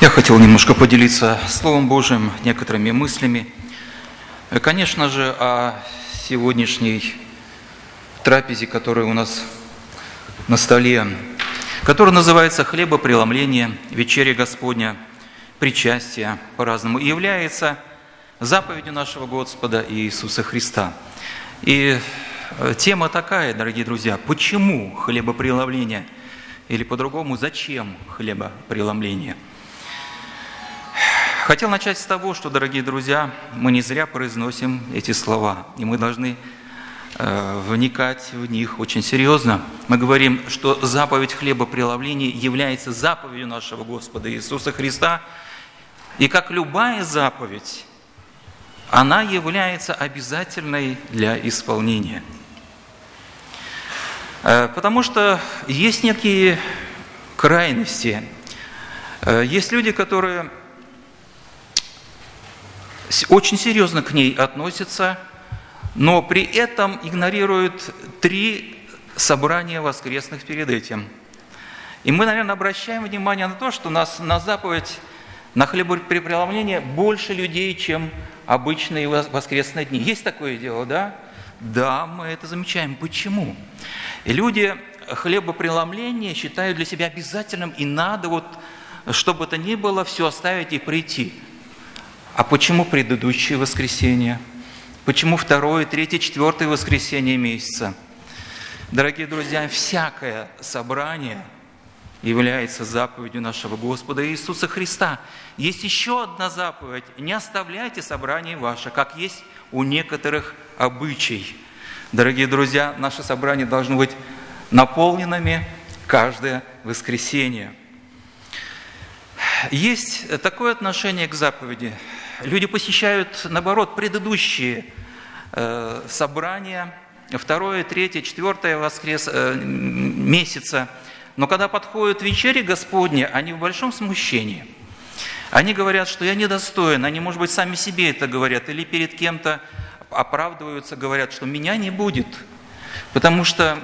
Я хотел немножко поделиться Словом Божьим, некоторыми мыслями. Конечно же, о сегодняшней трапезе, которая у нас на столе, которая называется «Хлебопреломление», «Вечеря Господня», «Причастие» по-разному, и является заповедью нашего Господа Иисуса Христа. И тема такая, дорогие друзья: почему хлебопреломление? Или по-другому, зачем хлебопреломление? Хотел начать с того, что, дорогие друзья, мы не зря произносим эти слова, и мы должны вникать в них очень серьезно. Мы говорим, что заповедь хлебопреломления является заповедью нашего Господа Иисуса Христа, и как любая заповедь, она является обязательной для исполнения. Потому что есть некие крайности. Есть люди, которые очень серьезно к ней относятся, но при этом игнорируют 3 собрания воскресных перед этим. И мы, наверное, обращаем внимание на то, что у нас на заповедь, на хлебопреломление больше людей, чем обычные воскресные дни. Есть такое дело, да? Да, мы это замечаем. Почему? И люди хлебопреломление считают для себя обязательным, и надо, что бы то ни было, все оставить и прийти. А почему предыдущие воскресенья? Почему 2, 3, 4 воскресенье месяца? Дорогие друзья, всякое собрание является заповедью нашего Господа Иисуса Христа. Есть еще одна заповедь: не оставляйте собрание ваше, как есть у некоторых обычай. Дорогие друзья, наши собрания должны быть наполненными каждое воскресенье. Есть такое отношение к заповеди. Люди посещают, наоборот, предыдущие собрания, 2, 3, 4 месяца, но когда подходит вечеря Господня, они в большом смущении. Они говорят, что я недостоин, они, может быть, сами себе это говорят, или перед кем-то оправдываются, говорят, что меня не будет, потому что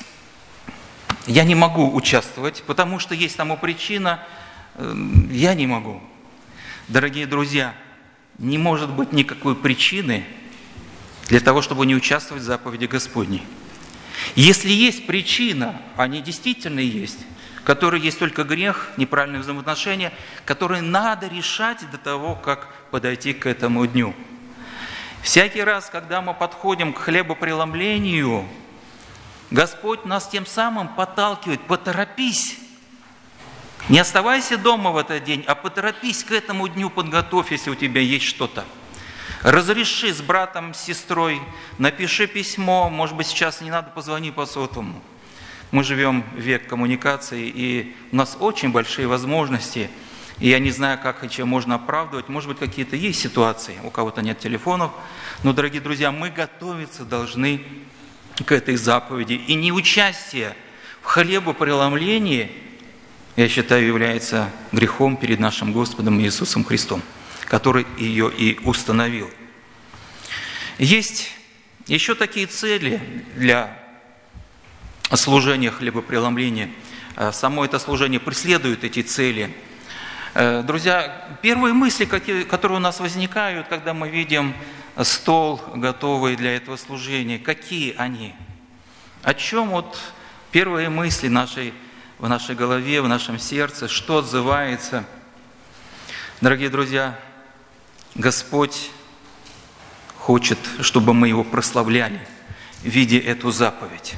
я не могу участвовать, потому что есть тому причина, я не могу. Дорогие друзья, не может быть никакой причины для того, чтобы не участвовать в заповеди Господней. Если есть причина, они действительно есть, которой есть только грех, неправильные взаимоотношения, которые надо решать до того, как подойти к этому дню. Всякий раз, когда мы подходим к хлебопреломлению, Господь нас тем самым подталкивает: поторопись. Не оставайся дома в этот день, а поторопись к этому дню, подготовь, если у тебя есть что-то. Разреши с братом, с сестрой, напиши письмо, может быть, сейчас не надо, позвони по сотовому. Мы живем в век коммуникации, и у нас очень большие возможности, и я не знаю, как и чем можно оправдывать. Может быть, какие-то есть ситуации, у кого-то нет телефонов, но, дорогие друзья, мы готовиться должны к этой заповеди, и неучастие в хлебопреломлении, я считаю, является грехом перед нашим Господом Иисусом Христом, который ее и установил. Есть еще такие цели для служения хлебопреломления. Само это служение преследует эти цели. Друзья, первые мысли, которые у нас возникают, когда мы видим стол, готовый для этого служения, какие они? О чем первые мысли в нашей голове, в нашем сердце, что отзывается? Дорогие друзья, Господь хочет, чтобы мы Его прославляли, видя эту заповедь.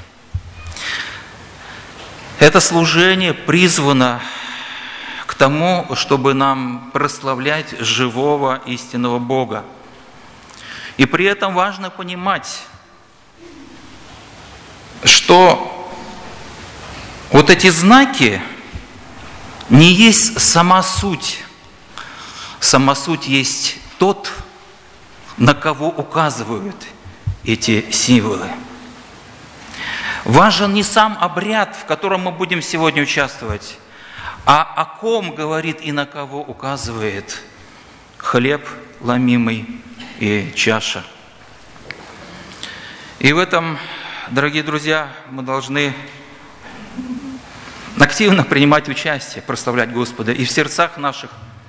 Это служение призвано к тому, чтобы нам прославлять живого истинного Бога. И при этом важно понимать, что эти знаки не есть сама суть. Сама суть есть тот, на кого указывают эти символы. Важен не сам обряд, в котором мы будем сегодня участвовать, а о ком говорит и на кого указывает хлеб ломимый и чаша. И в этом, дорогие друзья, мы должны активно принимать участие, прославлять Господа и в сердцах наших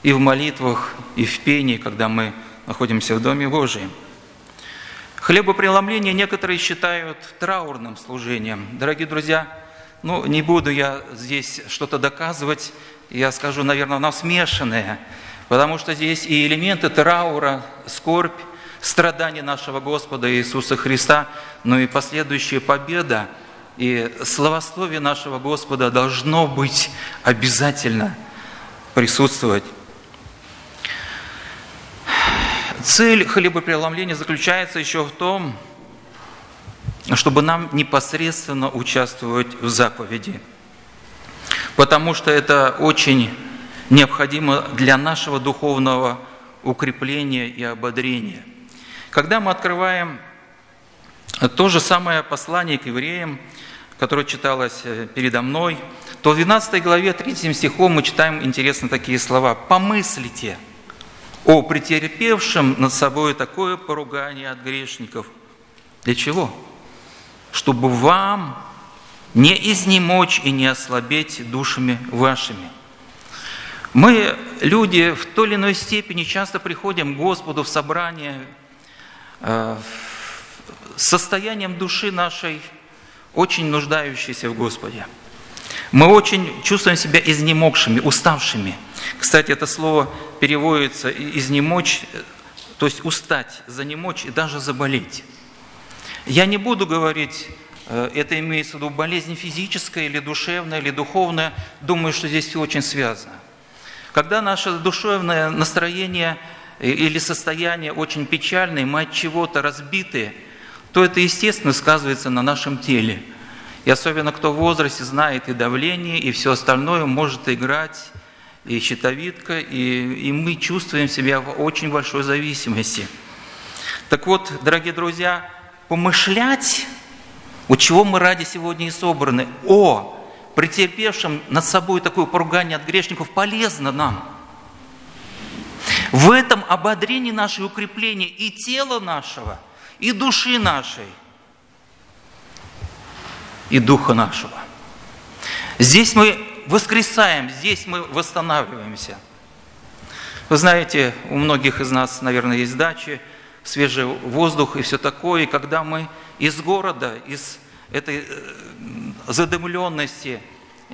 и в молитвах, и в пении, когда мы находимся в Доме Божьем. Хлебопреломление некоторые считают траурным служением. Дорогие друзья, не буду я здесь что-то доказывать, я скажу, наверное, оно смешанное, потому что здесь и элементы траура, скорбь, страдания нашего Господа Иисуса Христа, но и последующая победа, и славословие нашего Господа должно быть обязательно присутствовать. Цель хлебопреломления заключается еще в том, чтобы нам непосредственно участвовать в заповеди, потому что это очень необходимо для нашего духовного укрепления и ободрения. Когда мы открываем то же самое послание к евреям, которое читалось передо мной, то в 12 главе 3 стихом мы читаем интересно такие слова: «Помыслите о претерпевшем над собой такое поругание от грешников». Для чего? Чтобы вам не изнемочь и не ослабеть душами вашими. Мы, люди, в той или иной степени часто приходим к Господу в собрание с состоянием души нашей, очень нуждающейся в Господе. Мы очень чувствуем себя изнемогшими, уставшими. Кстати, это слово переводится «изнемочь», то есть устать, занемочь и даже заболеть. Я не буду говорить, это имеется в виду болезнь физическая или душевная, или духовная. Думаю, что здесь все очень связано. Когда наше душевное настроение или состояние очень печальное, мы от чего-то разбиты, то это, естественно, сказывается на нашем теле. И особенно кто в возрасте знает и давление, и все остальное, может играть, и щитовидка, и мы чувствуем себя в очень большой зависимости. Так вот, дорогие друзья, помышлять, от чего мы ради сегодня и собраны, о претерпевшем над собой такое поругание от грешников, полезно нам. В этом ободрении наше укрепление и тела нашего, и души нашей, и духа нашего. Здесь мы воскресаем, здесь мы восстанавливаемся. Вы знаете, у многих из нас, наверное, есть дачи, свежий воздух и все такое. И когда мы из города, из этой задымленности,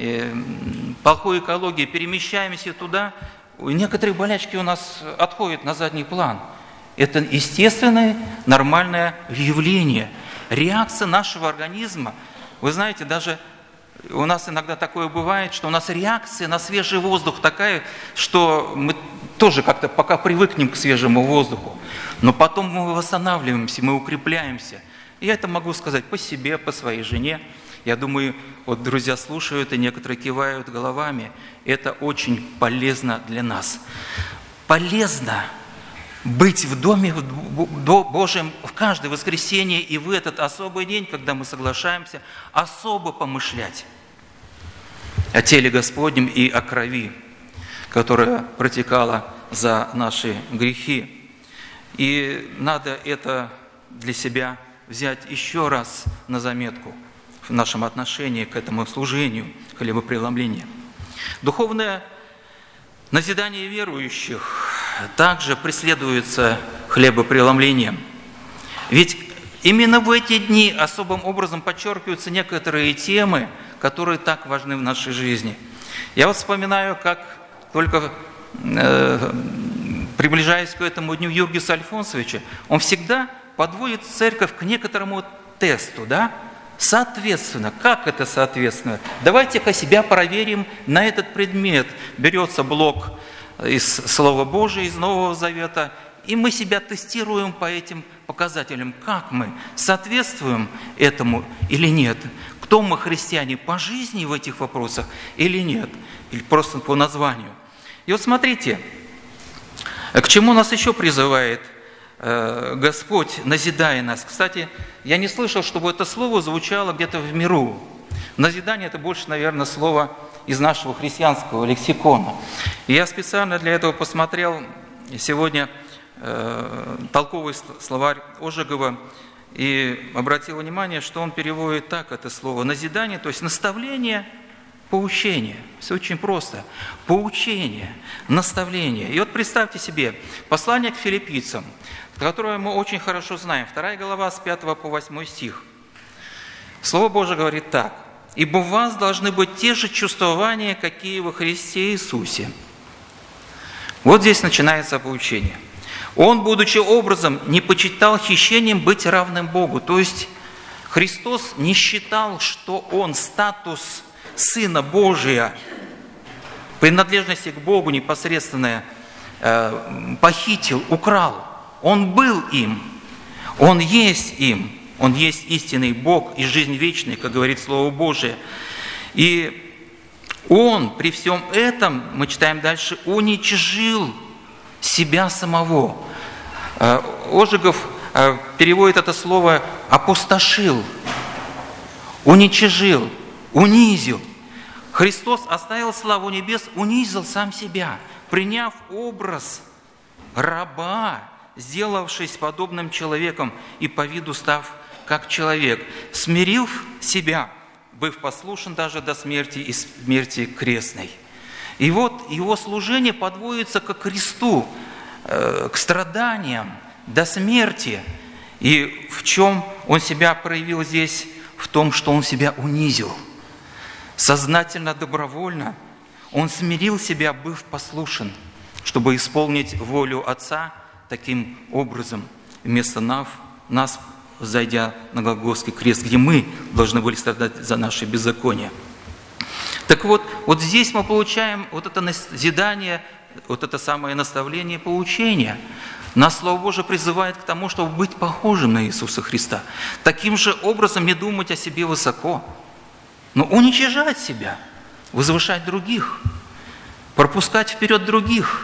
плохой экологии перемещаемся туда, некоторые болячки у нас отходят на задний план. Это естественное, нормальное явление, реакция нашего организма. Вы знаете, даже у нас иногда такое бывает, что у нас реакция на свежий воздух такая, что мы тоже как-то пока привыкнем к свежему воздуху, но потом мы восстанавливаемся, мы укрепляемся. Я это могу сказать по себе, по своей жене. Я думаю, вот друзья слушают и некоторые кивают головами. Это очень полезно для нас. Полезно быть в Доме Божьем в каждое воскресенье и в этот особый день, когда мы соглашаемся, особо помышлять о теле Господнем и о крови, которая протекала за наши грехи. И надо это для себя взять еще раз на заметку в нашем отношении к этому служению хлебопреломления. Духовное назидание верующих также преследуется хлебопреломлением. Ведь именно в эти дни особым образом подчеркиваются некоторые темы, которые так важны в нашей жизни. Я вот вспоминаю, как только приближаясь к этому дню Юргиса Альфонсовича, он всегда подводит церковь к некоторому тесту, да? Соответственно, как это соответственно? Давайте-ка себя проверим на этот предмет. Берется блок из Слова Божия, из Нового Завета, и мы себя тестируем по этим показателям. Как мы соответствуем этому или нет? Кто мы, христиане, по жизни в этих вопросах или нет? Или просто по названию? И вот смотрите, к чему нас еще призывает Господь, назидая нас. Кстати, я не слышал, чтобы это слово звучало где-то в миру. Назидание – это больше, наверное, слово из нашего христианского лексикона. И я специально для этого посмотрел сегодня толковый словарь Ожегова и обратил внимание, что он переводит так это слово: назидание, то есть наставление Поучение. Все очень просто. Поучение, наставление. И вот представьте себе, послание к филиппийцам, которое мы очень хорошо знаем, 2 глава с 5 по 8 стих. Слово Божие говорит так. «Ибо у вас должны быть те же чувствования, какие во Христе Иисусе». Вот здесь начинается поучение. «Он, будучи образом, не почитал хищением быть равным Богу». То есть Христос не считал, что Он статус Сына Божия, принадлежности к Богу непосредственно похитил, украл. Он был им, Он есть им, Он есть истинный Бог и жизнь вечная, как говорит Слово Божие. И Он при всем этом, мы читаем дальше, уничижил себя самого. Ожегов переводит это слово «опустошил», «уничижил», «унизил». Христос оставил славу небес, унизил сам себя, приняв образ раба, сделавшись подобным человеком и по виду став как человек, смирив себя, быв послушен даже до смерти и смерти крестной. И вот его служение подводится ко кресту, к страданиям, до смерти. И в чем он себя проявил здесь? В том, что он себя унизил. Сознательно, добровольно он смирил себя, быв послушен, чтобы исполнить волю Отца таким образом, вместо нас, зайдя на Голгофский крест, где мы должны были страдать за наши беззакония. Так вот здесь мы получаем вот это назидание, вот это самое наставление, поучение. Нас Слово Божие призывает к тому, чтобы быть похожим на Иисуса Христа. Таким же образом не думать о себе высоко, но уничижать себя, возвышать других, пропускать вперед других.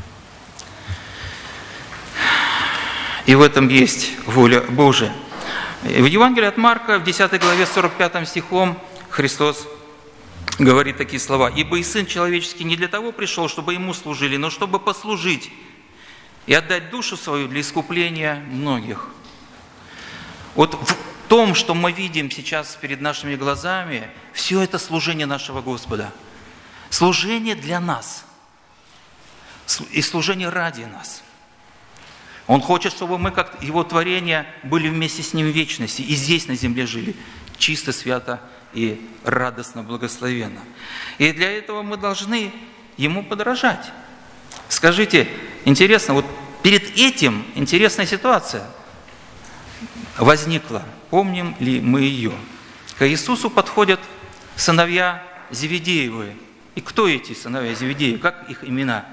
И в этом есть воля Божия. В Евангелии от Марка, в 10 главе 45 стихом, Христос говорит такие слова. «Ибо и Сын Человеческий не для того пришел, чтобы Ему служили, но чтобы послужить и отдать душу свою для искупления многих». Вот в том, что мы видим сейчас перед нашими глазами, все это служение нашего Господа. Служение для нас и служение ради нас. Он хочет, чтобы мы, как Его творение, были вместе с Ним в вечности и здесь на земле жили чисто, свято и радостно, благословенно. И для этого мы должны Ему подражать. Скажите, интересно, вот перед этим интересная ситуация возникла. Помним ли мы ее? К Иисусу подходят сыновья Зеведеевы. И кто эти сыновья Зеведеевы? Как их имена?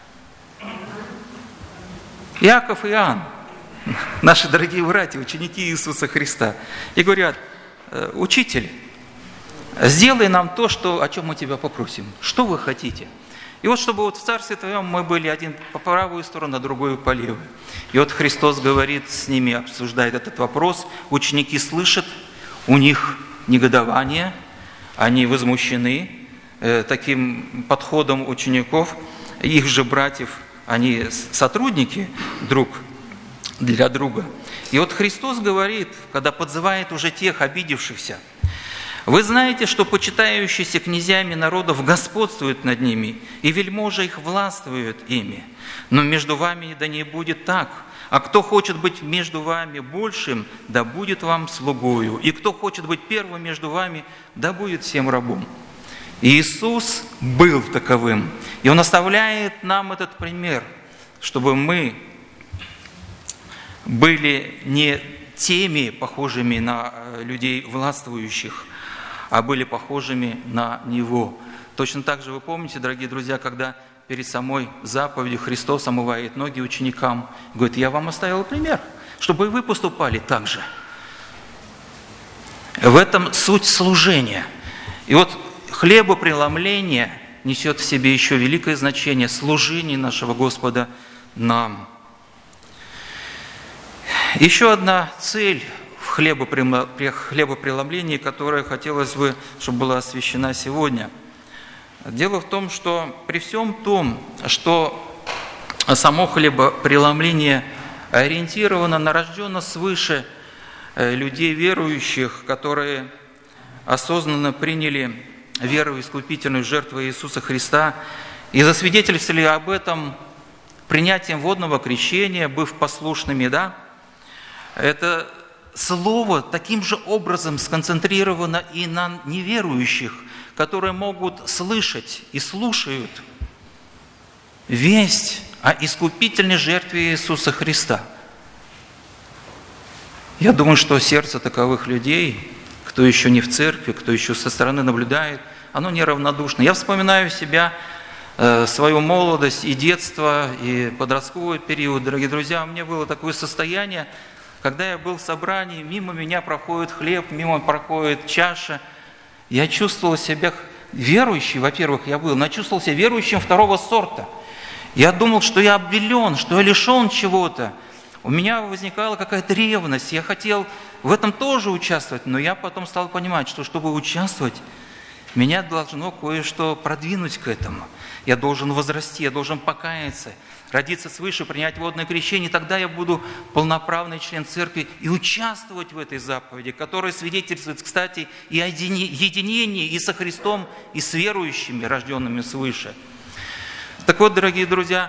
Иаков и Иоанн, наши дорогие братья, ученики Иисуса Христа. И говорят: учитель, сделай нам то, о чем мы тебя попросим. Что вы хотите? И вот чтобы в Царстве Твоем мы были один по правую сторону, а другой по левую. И вот Христос говорит с ними, обсуждает этот вопрос. Ученики слышат, у них негодование, они возмущены таким подходом учеников, их же братьев, они сотрудники друг для друга. И вот Христос говорит, когда подзывает уже тех обидевшихся: «Вы знаете, что почитающиеся князьями народов господствуют над ними, и вельможи их властвуют ими. Но между вами да не будет так. А кто хочет быть между вами большим, да будет вам слугою. И кто хочет быть первым между вами, да будет всем рабом». И Иисус был таковым. И Он оставляет нам этот пример, чтобы мы были не теми, похожими на людей властвующих, а были похожими на Него. Точно так же вы помните, дорогие друзья, когда перед самой заповедью Христос омывает ноги ученикам, говорит: «Я вам оставил пример, чтобы и вы поступали так же». В этом суть служения. И вот хлебопреломление несет в себе еще великое значение служения нашего Господа нам. Еще одна цель в хлебопреломлении, которая хотелось бы, чтобы была освящена сегодня. Дело в том, что при всем том, что само хлебопреломление ориентировано на рожденных свыше людей верующих, которые осознанно приняли веру в искупительную жертву Иисуса Христа и засвидетельствовали об этом принятием водного крещения, быв послушными, да? Это слово таким же образом сконцентрировано и на неверующих, которые могут слышать и слушают весть о искупительной жертве Иисуса Христа. Я думаю, что сердце таковых людей, кто еще не в церкви, кто еще со стороны наблюдает, оно неравнодушно. Я вспоминаю себя, свою молодость и детство, и подростковый период. Дорогие друзья, у меня было такое состояние, когда я был в собрании, мимо меня проходит хлеб, мимо проходит чаша. Я чувствовал себя верующим, во-первых, я был, но чувствовал себя верующим второго сорта. Я думал, что я обделен, что я лишен чего-то. У меня возникала какая-то ревность, я хотел в этом тоже участвовать, но я потом стал понимать, что чтобы участвовать, меня должно кое-что продвинуть к этому. Я должен возрасти, я должен покаяться, родиться свыше, принять водное крещение, тогда я буду полноправный член церкви и участвовать в этой заповеди, которая свидетельствует, кстати, и о единении и со Христом, и с верующими, рожденными свыше. Так вот, дорогие друзья,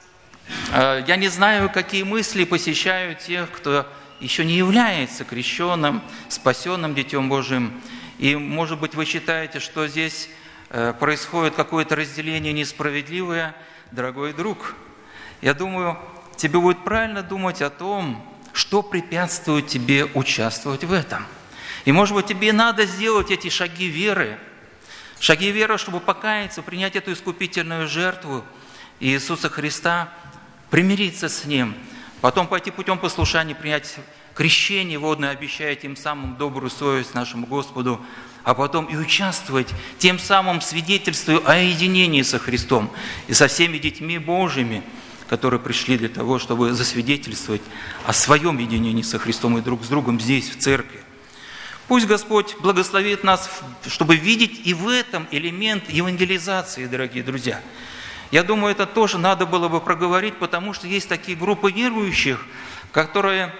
я не знаю, какие мысли посещают тех, кто еще не является крещенным, спасенным Детем Божиим. И, может быть, вы считаете, что здесь происходит какое-то разделение несправедливое. Дорогой друг, я думаю, тебе будет правильно думать о том, что препятствует тебе участвовать в этом. И, может быть, тебе надо сделать эти шаги веры, чтобы покаяться, принять эту искупительную жертву Иисуса Христа, примириться с Ним, потом пойти путем послушания, принять крещение водное, обещая тем самым добрую совесть нашему Господу, а потом и участвовать, тем самым свидетельствуя о единении со Христом и со всеми детьми Божьими, которые пришли для того, чтобы засвидетельствовать о своем единении со Христом и друг с другом здесь, в церкви. Пусть Господь благословит нас, чтобы видеть и в этом элемент евангелизации, дорогие друзья. Я думаю, это тоже надо было бы проговорить, потому что есть такие группы верующих, которые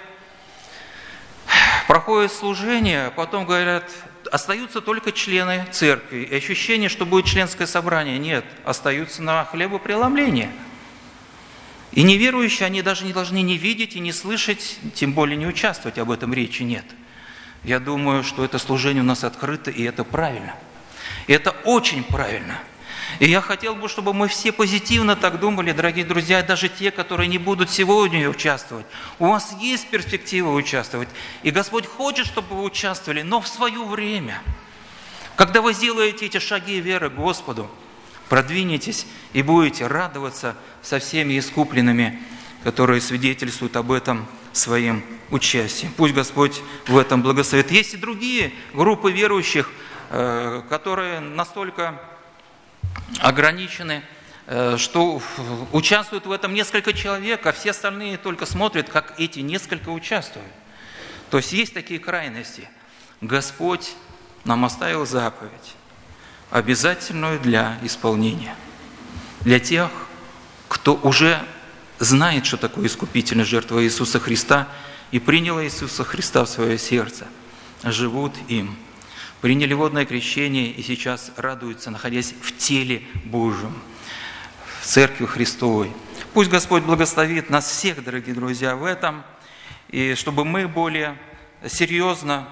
проходят служение, а потом говорят, остаются только члены церкви. И ощущение, что будет членское собрание. Нет, остаются на хлебопреломлении. И неверующие, они даже не должны не видеть и не слышать, тем более не участвовать, об этом речи нет. Я думаю, что это служение у нас открыто, и это правильно. И это очень правильно. И я хотел бы, чтобы мы все позитивно так думали, дорогие друзья, даже те, которые не будут сегодня участвовать. У вас есть перспектива участвовать. И Господь хочет, чтобы вы участвовали, но в свое время. Когда вы сделаете эти шаги веры к Господу, продвинетесь и будете радоваться со всеми искупленными, которые свидетельствуют об этом своим участием. Пусть Господь в этом благословит. Есть и другие группы верующих, которые настолько ограничены, что участвуют в этом несколько человек, а все остальные только смотрят, как эти несколько участвуют. То есть есть такие крайности. Господь нам оставил заповедь, обязательную для исполнения. Для тех, кто уже знает, что такое искупительная жертва Иисуса Христа, и принял Иисуса Христа в свое сердце, живут им. Приняли водное крещение и сейчас радуются, находясь в теле Божьем, в Церкви Христовой. Пусть Господь благословит нас всех, дорогие друзья, в этом, и чтобы мы более серьезно,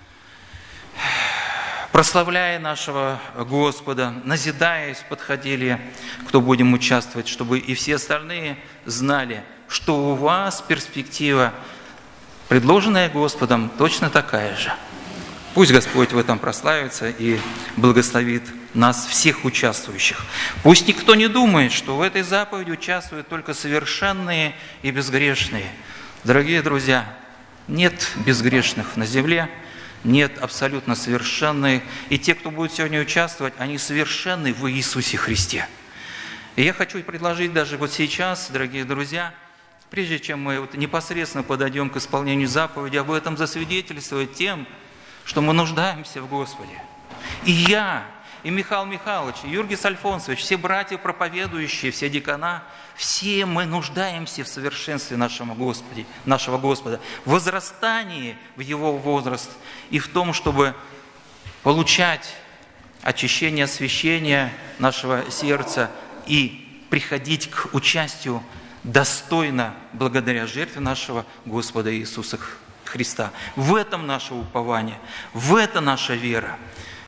прославляя нашего Господа, назидаясь, подходили, кто будем участвовать, чтобы и все остальные знали, что у вас перспектива, предложенная Господом, точно такая же. Пусть Господь в этом прославится и благословит нас, всех участвующих. Пусть никто не думает, что в этой заповеди участвуют только совершенные и безгрешные. Дорогие друзья, нет безгрешных на земле, нет абсолютно совершенных. И те, кто будет сегодня участвовать, они совершенны в Иисусе Христе. И я хочу предложить даже вот сейчас, дорогие друзья, прежде чем мы непосредственно подойдем к исполнению заповеди, об этом засвидетельствовать тем, что мы нуждаемся в Господе. И я, и Михаил Михайлович, и Юргис Альфонсович, все братья проповедующие, все декана, все мы нуждаемся в совершенстве нашего Господа, в возрастании в Его возраст и в том, чтобы получать очищения, освящения нашего сердца и приходить к участию достойно благодаря жертве нашего Господа Иисуса Христа. В этом наше упование, в это наша вера.